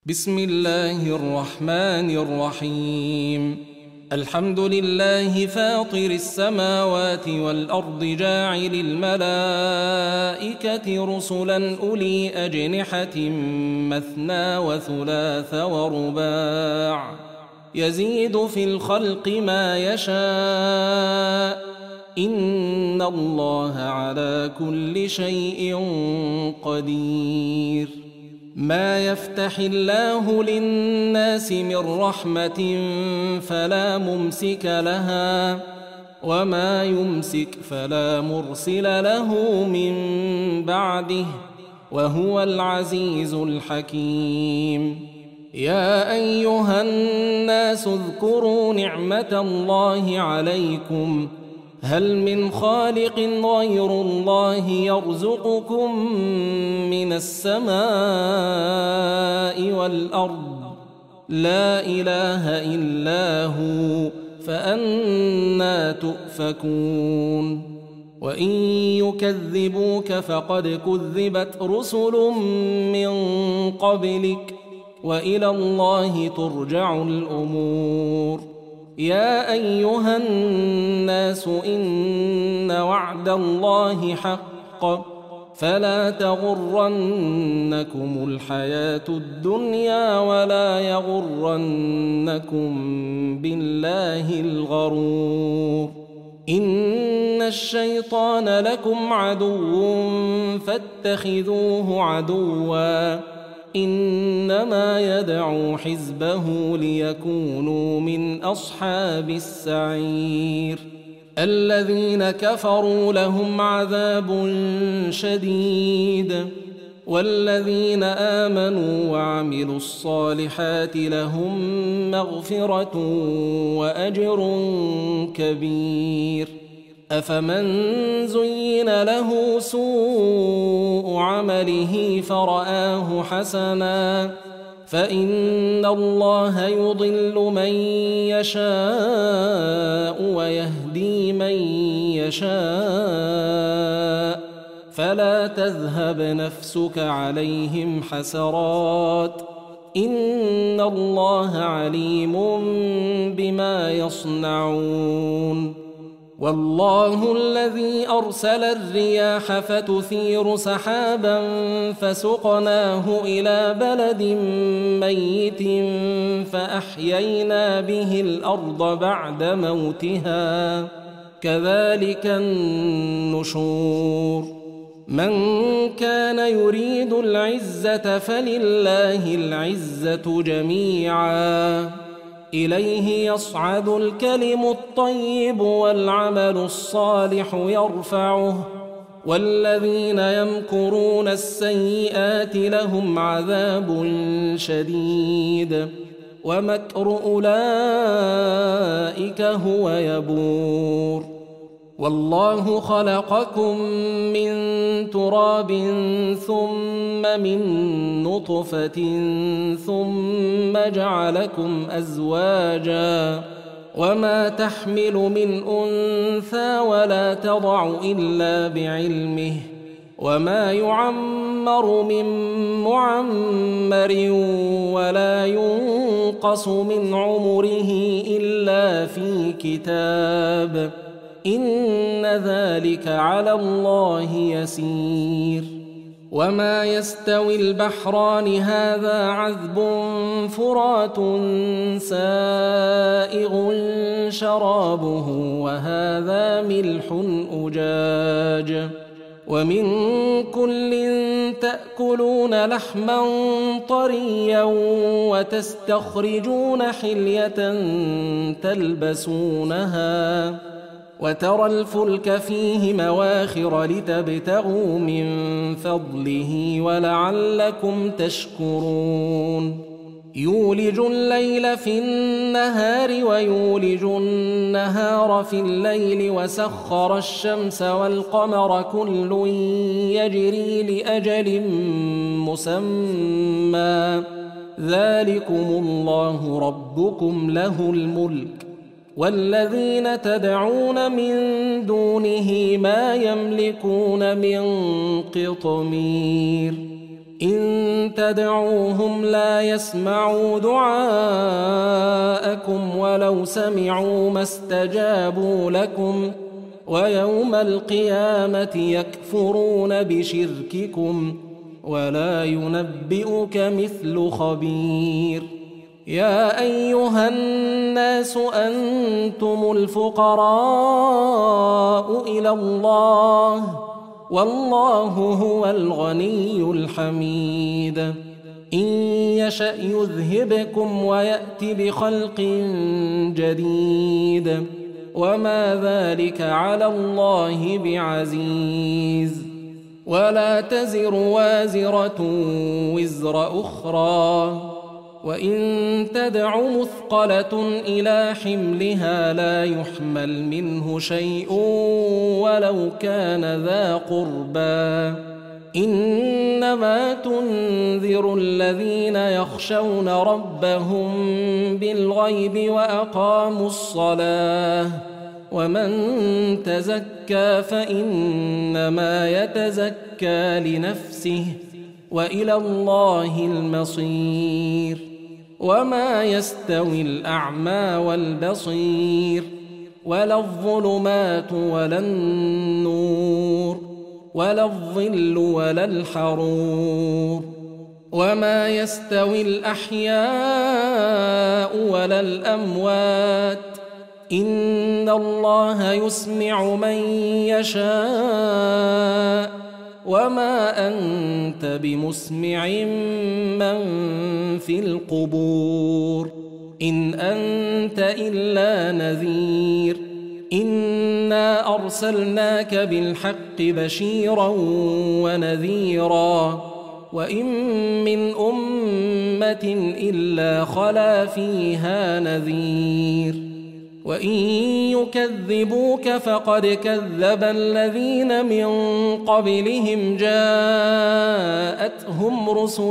بسم الله الرحمن الرحيم. الحمد لله فاطر السماوات والأرض جاعل الملائكة رسلا أولي أجنحة مثنى وثلاث ورباع يزيد في الخلق ما يشاء إن الله على كل شيء قدير. ما يفتح الله للناس من رحمة فلا ممسك لها وما يمسك فلا مرسل له من بعده وهو العزيز الحكيم. يا أيها الناس اذكروا نعمة الله عليكم هل من خالق غير الله يرزقكم من السماء والأرض لا إله إلا هو فأنى تؤفكون. وإن يكذبوك فقد كذبت رسل من قبلك وإلى الله ترجع الأمور. يا أيها الناس إن وعد الله حق فلا تغرنكم الحياة الدنيا ولا يغرنكم بالله الغرور. إن الشيطان لكم عدو فاتخذوه عدوا إنما يدعو حزبه ليكونوا من أصحاب السعير. الذين كفروا لهم عذاب شديد والذين آمنوا وعملوا الصالحات لهم مغفرة وأجر كبير. أفمن زين له سوء عمله فرآه حسنا فإن الله يضل من يشاء ويهدي من يشاء فلا تذهب نفسك عليهم حسرات إن الله عليم بما يصنعون. والله الذي أرسل الرياح فتثير سحابا فسقناه إلى بلد ميت فأحيينا به الأرض بعد موتها كذلك النشور. من كان يريد العزة فلله العزة جميعا إليه يصعد الكلم الطيب والعمل الصالح يرفعه والذين يمكرون السيئات لهم عذاب شديد ومكر أولئك هو يبور. والله خلقكم من تراب ثم من نطفة ثم جعلكم أزواجا وما تحمل من أنثى ولا تضع إلا بعلمه وما يعمر من معمر ولا ينقص من عمره إلا في كتاب إن ذلك على الله يسير. وما يستوي البحران هذا عذب فرات سائغ شرابه وهذا ملح أجاج ومن كل تأكلون لحما طريا وتستخرجون حلية تلبسونها وترى الفلك فيه مواخر لتبتغوا من فضله ولعلكم تشكرون. يولج الليل في النهار ويولج النهار في الليل وسخر الشمس والقمر كل يجري لأجل مسمى ذلكم الله ربكم له الملك والذين تدعون من دونه ما يملكون من قطمير إن تدعوهم لا يسمعوا دعاءكم ولو سمعوا ما استجابوا لكم ويوم القيامة يكفرون بشرككم ولا ينبئك مثل خبير. يا أيها الناس أنتم الفقراء إلى الله والله هو الغني الحميد. إن يشأ يذهبكم ويأت بخلق جديد وما ذلك على الله بعزيز. ولا تزر وازرة وزر أخرى وإن تدع مثقلة إلى حملها لا يحمل منه شيء ولو كان ذا قربى. إنما تنذر الذين يخشون ربهم بالغيب وأقاموا الصلاة ومن تزكى فإنما يتزكى لنفسه وإلى الله المصير. وما يستوي الأعمى والبصير ولا الظلمات ولا النور ولا الظل ولا الحرور. وما يستوي الأحياء ولا الأموات إن الله يسمع من يشاء وما أنت بمسمع من في القبور إن أنت إلا نذير. إنا أرسلناك بالحق بشيرا ونذيرا وإن من أمة إلا خلا فيها نذير. وإن يكذبوك فقد كذب الذين من قبلهم جاءتهم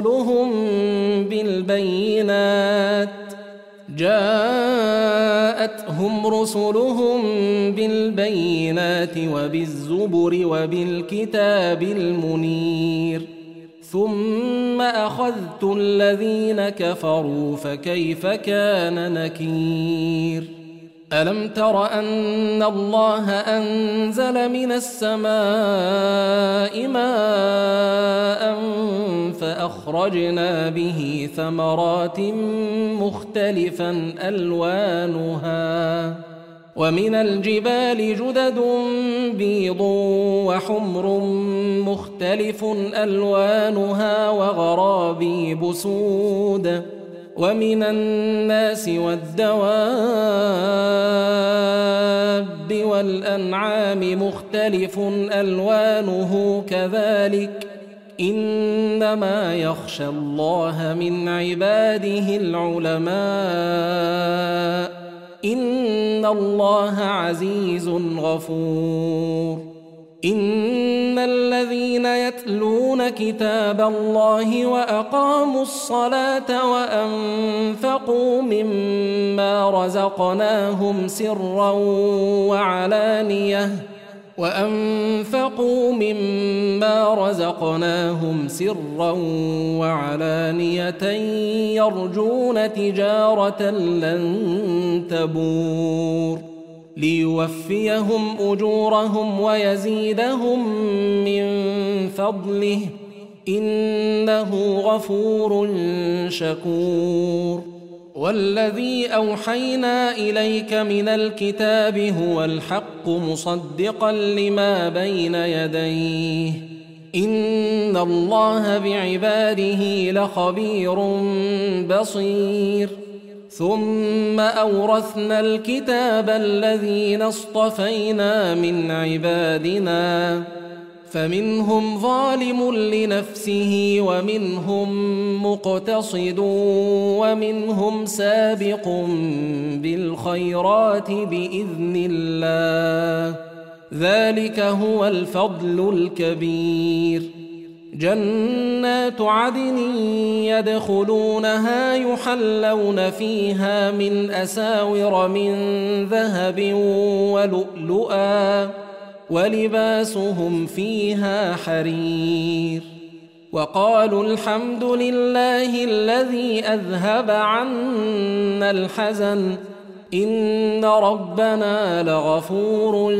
رسلهم بالبينات وبالزبر وبالكتاب المنير ثم أخذت الذين كفروا فكيف كان نكير. ألم تر أن الله أنزل من السماء ماء فأخرجنا به ثمرات مختلفا ألوانها ومن الجبال جدد بيض وحمر مختلف ألوانها وغرابيب سود ومن الناس والدواب والأنعام مختلف ألوانه كذلك إنما يخشى الله من عباده العلماء إن الله عزيز غفور. إن الذين يتلون كتاب الله وأقاموا الصلاة وأنفقوا مما رزقناهم سرا وعلانية يرجون تجارة لن تبور ليوفيهم أجورهم ويزيدهم من فضله إنه غفور شكور. والذي أوحينا إليك من الكتاب هو الحق مصدقا لما بين يديه إن الله بعباده لخبير بصير. ثم أورثنا الكتاب الذين اصطفينا من عبادنا فمنهم ظالم لنفسه ومنهم مقتصد ومنهم سابق بالخيرات بإذن الله ذلك هو الفضل الكبير. جنات عدن يدخلونها يحلون فيها من أساور من ذهب ولؤلؤا ولباسهم فيها حرير. وقالوا الحمد لله الذي أذهب عنا الحزن إن ربنا لغفور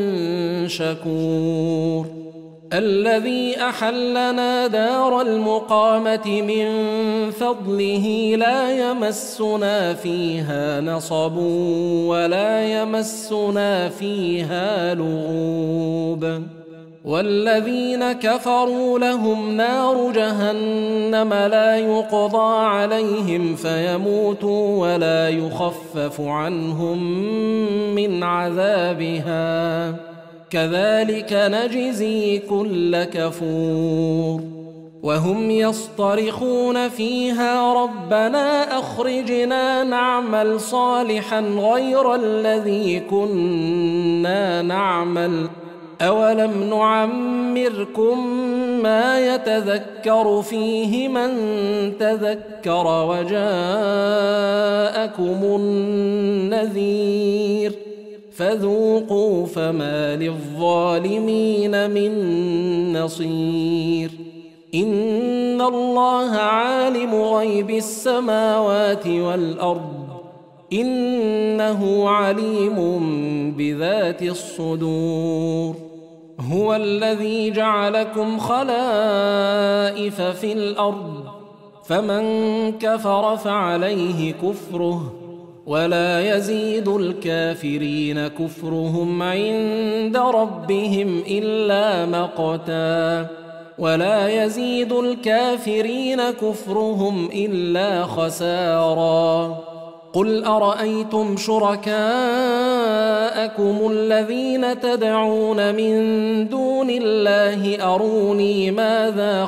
شكور الذي أحلنا دار المقامة من فضله لا يمسنا فيها نصب ولا يمسنا فيها لغوب والذين كفروا لهم نار جهنم لا يقضى عليهم فيموتوا ولا يخفف عنهم من عذابها كذلك نجزي كل كفور وهم يصطرخون فيها ربنا أخرجنا نعمل صالحا غير الذي كنا نعمل أولم نعمركم ما يتذكر فيه من تذكر وجاءكم النذير فذوقوا فما للظالمين من نصير إن الله عالم غيب السماوات والأرض إنه عليم بذات الصدور هو الذي جعلكم خلائف في الأرض فمن كفر فعليه كفره ولا يزيد الكافرين كفرهم عند ربهم إلا مقتا ولا يزيد الكافرين كفرهم إلا خسارا قل أرأيتم شركاءكم الذين تدعون من دون الله أروني ماذا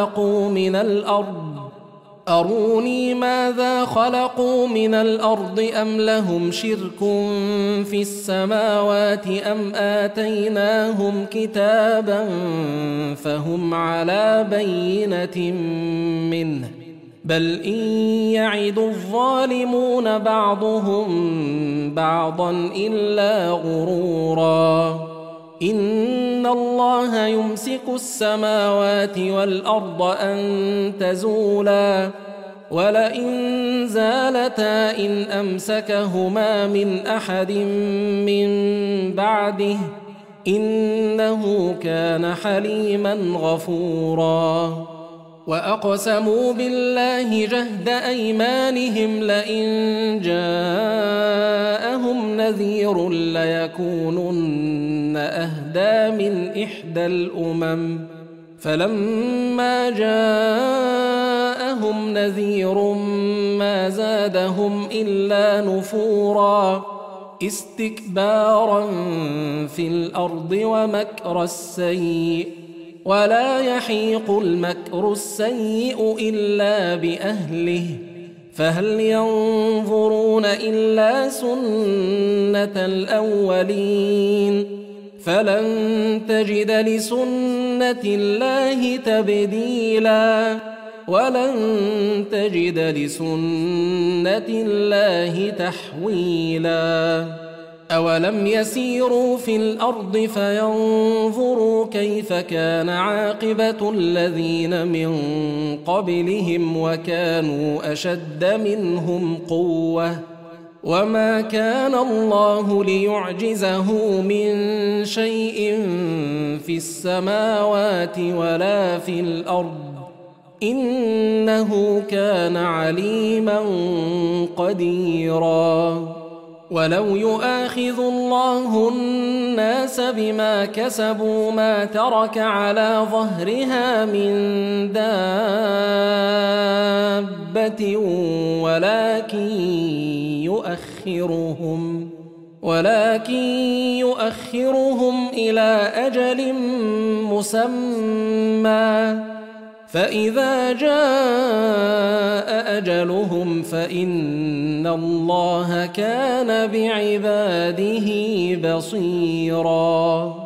خلقوا من الأرض أم لهم شرك في السماوات أم آتيناهم كتابا فهم على بينة منه بل إن يعد الظالمون بعضهم بعضا إلا غرورا إن الله يمسك السماوات والأرض أن تزولا ولئن زالتا إن أمسكهما من أحد من بعده إنه كان حليما غفورا وأقسموا بالله جهد أيمانهم لئن جاءهم نذير ليكونن أهدى من إحدى الأمم فلما جاءهم نذير ما زادهم إلا نفورا استكبارا في الأرض ومكر السيء ولا يحيق المكر السيء إلا بأهله فهل ينظرون إلا سنة الأولين فلن تجد لسنة الله تبديلا ولن تجد لسنة الله تحويلا أولم يسيروا في الأرض فينظروا كيف كان عاقبة الذين من قبلهم وكانوا أشد منهم قوة وما كان الله ليعجزه من شيء في السماوات ولا في الأرض إنه كان عليما قديرا ولو يؤاخذ الله الناس بما كسبوا ما ترك على ظهرها من دابة ولكن يؤخرهم إلى أجل مسمى فإذا جاء أجلهم فإن الله كان بعباده بصيراً